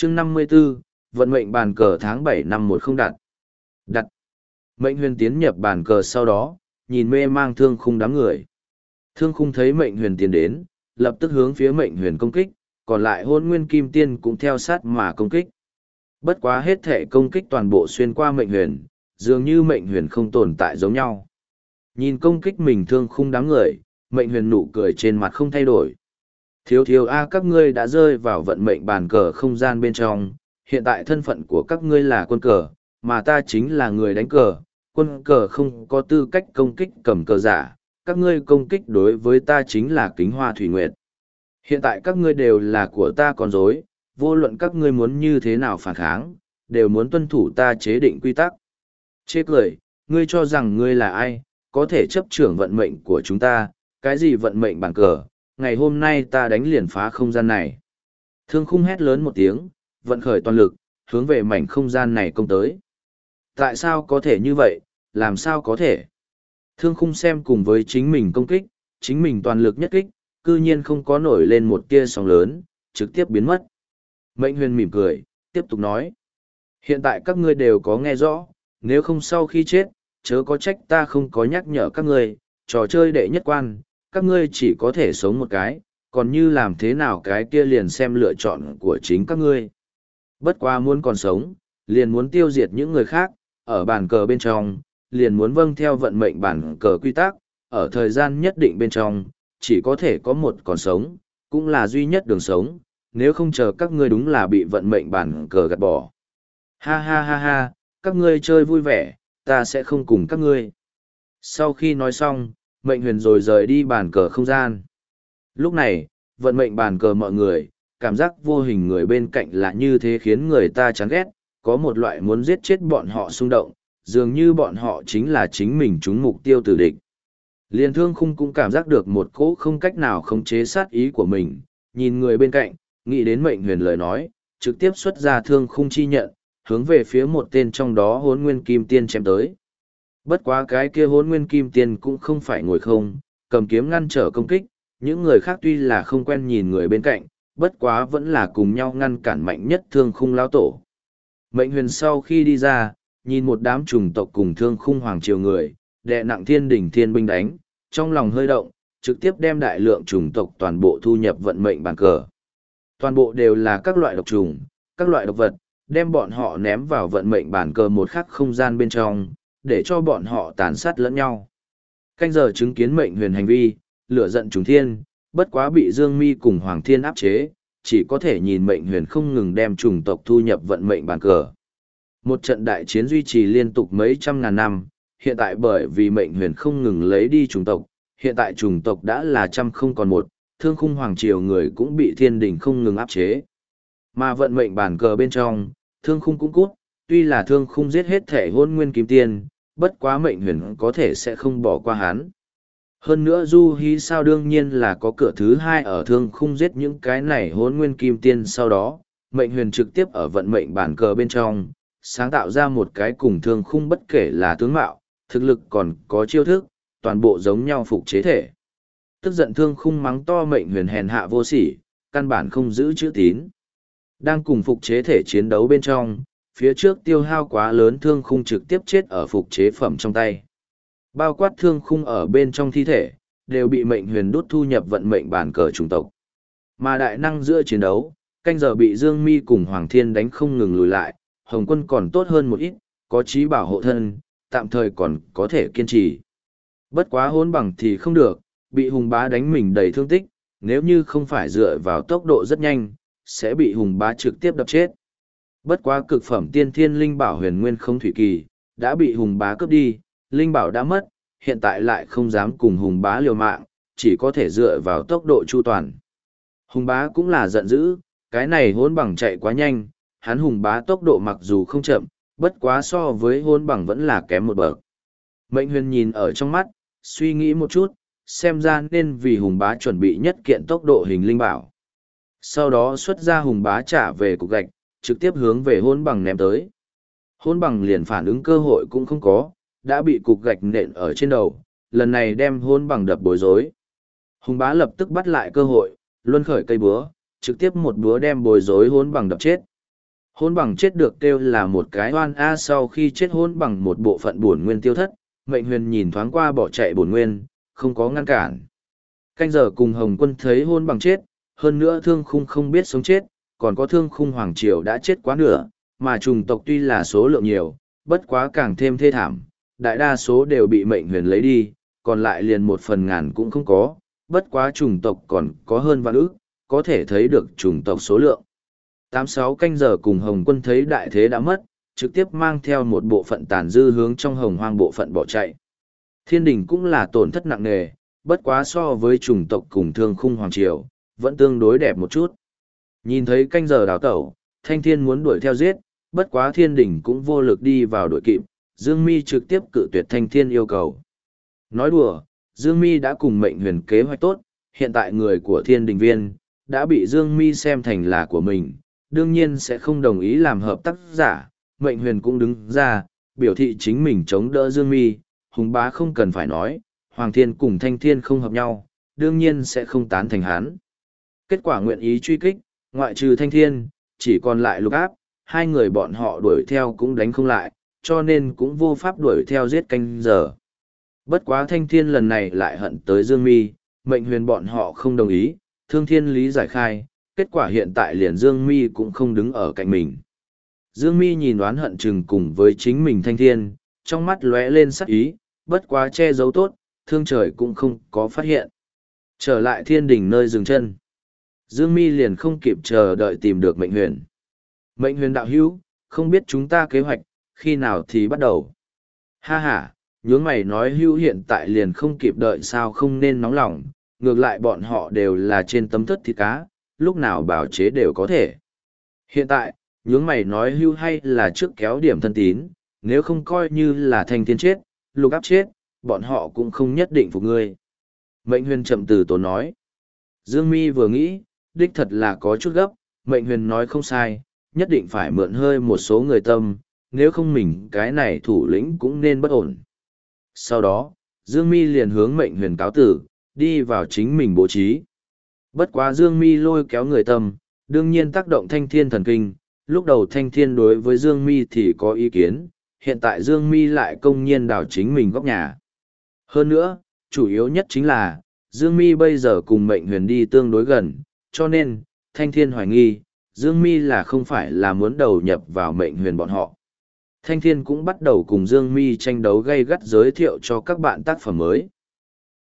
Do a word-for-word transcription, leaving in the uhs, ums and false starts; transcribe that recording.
chương năm mươi 54, vận mệnh bàn cờ tháng bảy năm một không đặt. Đặt. Mệnh huyền tiến nhập bàn cờ sau đó, nhìn mê mang thương khung đám người. Thương khung thấy mệnh huyền tiến đến, lập tức hướng phía mệnh huyền công kích, còn lại hôn nguyên kim tiên cũng theo sát mà công kích. Bất quá hết thể công kích toàn bộ xuyên qua mệnh huyền, dường như mệnh huyền không tồn tại giống nhau. Nhìn công kích mình thương khung đám người, mệnh huyền nụ cười trên mặt không thay đổi. Thiếu thiếu a các ngươi đã rơi vào vận mệnh bàn cờ không gian bên trong, hiện tại thân phận của các ngươi là quân cờ, mà ta chính là người đánh cờ, quân cờ không có tư cách công kích cầm cờ giả, các ngươi công kích đối với ta chính là kính hoa thủy nguyệt. Hiện tại các ngươi đều là của ta con rối, vô luận các ngươi muốn như thế nào phản kháng, đều muốn tuân thủ ta chế định quy tắc. Chê cười, ngươi cho rằng ngươi là ai, có thể chấp trưởng vận mệnh của chúng ta, cái gì vận mệnh bàn cờ, ngày hôm nay ta đánh liền phá không gian này. Thương khung hét lớn một tiếng, vận khởi toàn lực, hướng về mảnh không gian này công tới. Tại sao có thể như vậy, làm sao có thể? Thương khung xem cùng với chính mình công kích, chính mình toàn lực nhất kích, cư nhiên không có nổi lên một tia sóng lớn, trực tiếp biến mất. Mệnh huyền mỉm cười, tiếp tục nói. Hiện tại các ngươi đều có nghe rõ, nếu không sau khi chết, chớ có trách ta không có nhắc nhở các ngươi, trò chơi đệ nhất quan, các ngươi chỉ có thể sống một cái, còn như làm thế nào cái kia liền xem lựa chọn của chính các ngươi. Bất quá muốn còn sống, liền muốn tiêu diệt những người khác, ở bàn cờ bên trong, liền muốn vâng theo vận mệnh bàn cờ quy tắc, ở thời gian nhất định bên trong, chỉ có thể có một còn sống, cũng là duy nhất đường sống, nếu không chờ các ngươi đúng là bị vận mệnh bàn cờ gạt bỏ. Ha ha ha ha, các ngươi chơi vui vẻ, ta sẽ không cùng các ngươi. Sau khi nói xong, mệnh huyền rồi rời đi bàn cờ không gian. Lúc này, vận mệnh bàn cờ mọi người, cảm giác vô hình người bên cạnh là như thế khiến người ta chán ghét, có một loại muốn giết chết bọn họ xung động, dường như bọn họ chính là chính mình trúng mục tiêu tử địch. Liên thương khung cũng cảm giác được một cỗ không cách nào khống chế sát ý của mình, nhìn người bên cạnh, nghĩ đến mệnh huyền lời nói, trực tiếp xuất ra thương khung chi nhận, hướng về phía một tên trong đó hốn nguyên kim tiên chém tới. Bất quá cái kia hốn nguyên kim tiên cũng không phải ngồi không, cầm kiếm ngăn trở công kích, những người khác tuy là không quen nhìn người bên cạnh, bất quá vẫn là cùng nhau ngăn cản mạnh nhất thương khung lao tổ. Mệnh huyền sau khi đi ra, nhìn một đám trùng tộc cùng thương khung hoàng triều người, đè nặng thiên đỉnh thiên binh đánh, trong lòng hơi động, trực tiếp đem đại lượng trùng tộc toàn bộ thu nhập vận mệnh bàn cờ. Toàn bộ đều là các loại độc trùng, các loại độc vật, đem bọn họ ném vào vận mệnh bàn cờ một khắc không gian bên trong, để cho bọn họ tàn sát lẫn nhau. Canh giờ chứng kiến mệnh huyền hành vi, lửa giận trùng thiên, bất quá bị Dương Mi cùng Hoàng Thiên áp chế, chỉ có thể nhìn mệnh huyền không ngừng đem trùng tộc thu nhập vận mệnh bàn cờ. Một trận đại chiến duy trì liên tục mấy trăm ngàn năm, hiện tại bởi vì mệnh huyền không ngừng lấy đi trùng tộc, hiện tại trùng tộc đã là trăm không còn một, thương khung hoàng triều người cũng bị thiên đình không ngừng áp chế. Mà vận mệnh bàn cờ bên trong, thương khung cũng cút, tuy là thương khung giết hết thể hôn nguyên kim tiên, bất quá mệnh huyền có thể sẽ không bỏ qua hắn. Hơn nữa Du Hi sao đương nhiên là có cửa thứ hai ở thương khung giết những cái này hôn nguyên kim tiên sau đó, mệnh huyền trực tiếp ở vận mệnh bàn cờ bên trong, sáng tạo ra một cái cùng thương khung bất kể là tướng mạo, thực lực còn có chiêu thức, toàn bộ giống nhau phục chế thể. Tức giận thương khung mắng to mệnh huyền hèn hạ vô sỉ, căn bản không giữ chữ tín. Đang cùng phục chế thể chiến đấu bên trong, phía trước tiêu hao quá lớn thương khung trực tiếp chết ở phục chế phẩm trong tay. Bao quát thương khung ở bên trong thi thể, đều bị mệnh huyền đút thu nhập vận mệnh bản cờ chủng tộc. Mà đại năng giữa chiến đấu, canh giờ bị Dương Mi cùng Hoàng Thiên đánh không ngừng lùi lại, Hồng Quân còn tốt hơn một ít, có trí bảo hộ thân, tạm thời còn có thể kiên trì. Bất quá hỗn bằng thì không được, bị Hùng Bá đánh mình đầy thương tích, nếu như không phải dựa vào tốc độ rất nhanh, sẽ bị Hùng Bá trực tiếp đập chết. Bất quá cực phẩm tiên thiên linh bảo huyền nguyên không thủy kỳ, đã bị Hùng Bá cướp đi, linh bảo đã mất, hiện tại lại không dám cùng Hùng Bá liều mạng, chỉ có thể dựa vào tốc độ chu toàn. Hùng Bá cũng là giận dữ, cái này hỗn bằng chạy quá nhanh, hắn Hùng Bá tốc độ mặc dù không chậm, bất quá so với hỗn bằng vẫn là kém một bậc. Mệnh huyền nhìn ở trong mắt, suy nghĩ một chút, xem ra nên vì Hùng Bá chuẩn bị nhất kiện tốc độ hình linh bảo. Sau đó xuất ra Hùng Bá trả về cục gạch, trực tiếp hướng về hỗn bằng ném tới. Hỗn bằng liền phản ứng cơ hội cũng không có, đã bị cục gạch nện ở trên đầu, lần này đem hỗn bằng đập bối rối. Hùng Bá lập tức bắt lại cơ hội, luân khởi cây búa, trực tiếp một búa đem bối rối hỗn bằng đập chết. Hôn bằng chết được kêu là một cái oan a sau khi chết hôn bằng một bộ phận bổn nguyên tiêu thất, mệnh huyền nhìn thoáng qua bỏ chạy bổn nguyên, không có ngăn cản. Canh giờ cùng Hồng Quân thấy hôn bằng chết, hơn nữa thương khung không biết sống chết, còn có thương khung hoàng triều đã chết quá nửa, mà trùng tộc tuy là số lượng nhiều, bất quá càng thêm thê thảm, đại đa số đều bị mệnh huyền lấy đi, còn lại liền một phần ngàn cũng không có, bất quá trùng tộc còn có hơn vạn ức, có thể thấy được trùng tộc số lượng. Tám sáu canh giờ cùng Hồng Quân thấy đại thế đã mất, trực tiếp mang theo một bộ phận tàn dư hướng trong hồng hoang bộ phận bỏ chạy. Thiên đình cũng là tổn thất nặng nề, bất quá so với chủng tộc cùng thương khung hoàng triều, vẫn tương đối đẹp một chút. Nhìn thấy canh giờ đào tẩu, Thanh Thiên muốn đuổi theo giết, bất quá Thiên đình cũng vô lực đi vào đuổi kịp, Dương Mi trực tiếp cự tuyệt Thanh Thiên yêu cầu. Nói đùa, Dương Mi đã cùng mệnh huyền kế hoạch tốt, hiện tại người của Thiên đình viên, đã bị Dương Mi xem thành là của mình, đương nhiên sẽ không đồng ý làm hợp tác giả, mệnh huyền cũng đứng ra, biểu thị chính mình chống đỡ Dương Mi, hùng bá không cần phải nói, Hoàng Thiên cùng Thanh Thiên không hợp nhau, đương nhiên sẽ không tán thành hắn. Kết quả nguyện ý truy kích, ngoại trừ Thanh Thiên, chỉ còn lại Lục Áp, hai người bọn họ đuổi theo cũng đánh không lại, cho nên cũng vô pháp đuổi theo giết canh giờ. Bất quá Thanh Thiên lần này lại hận tới Dương Mi, mệnh huyền bọn họ không đồng ý, Thương Thiên lý giải khai, kết quả hiện tại liền Dương Mi cũng không đứng ở cạnh mình. Dương Mi nhìn đoán hận chừng cùng với chính mình Thanh Thiên, trong mắt lóe lên sắc ý, bất quá che giấu tốt, thương trời cũng không có phát hiện. Trở lại Thiên đình nơi dừng chân. Dương Mi liền không kịp chờ đợi tìm được mệnh huyền. Mệnh huyền đạo hữu, không biết chúng ta kế hoạch, khi nào thì bắt đầu. Ha ha, nhướng mày nói hữu hiện tại liền không kịp đợi sao không nên nóng lòng, ngược lại bọn họ đều là trên tấm thất thịt cá, lúc nào bảo chế đều có thể. Hiện tại, nhướng mày nói hưu hay là trước kéo điểm thân tín, nếu không coi như là Thanh Thiên chết, Lục Áp chết, bọn họ cũng không nhất định phục ngươi. Mệnh huyền chậm từ tốn nói. Dương Mi vừa nghĩ, đích thật là có chút gấp, mệnh huyền nói không sai, nhất định phải mượn hơi một số người tâm, nếu không mình cái này thủ lĩnh cũng nên bất ổn. Sau đó, Dương Mi liền hướng mệnh huyền cáo tử, đi vào chính mình bố trí. Bất quá Dương Mi lôi kéo người tâm, đương nhiên tác động Thanh Thiên thần kinh, lúc đầu Thanh Thiên đối với Dương Mi thì có ý kiến, hiện tại Dương Mi lại công nhiên đào chính mình góc nhà. Hơn nữa, chủ yếu nhất chính là, Dương Mi bây giờ cùng mệnh huyền đi tương đối gần, cho nên, Thanh Thiên hoài nghi, Dương Mi là không phải là muốn đầu nhập vào mệnh huyền bọn họ. Thanh Thiên cũng bắt đầu cùng Dương Mi tranh đấu gay gắt giới thiệu cho các bạn tác phẩm mới.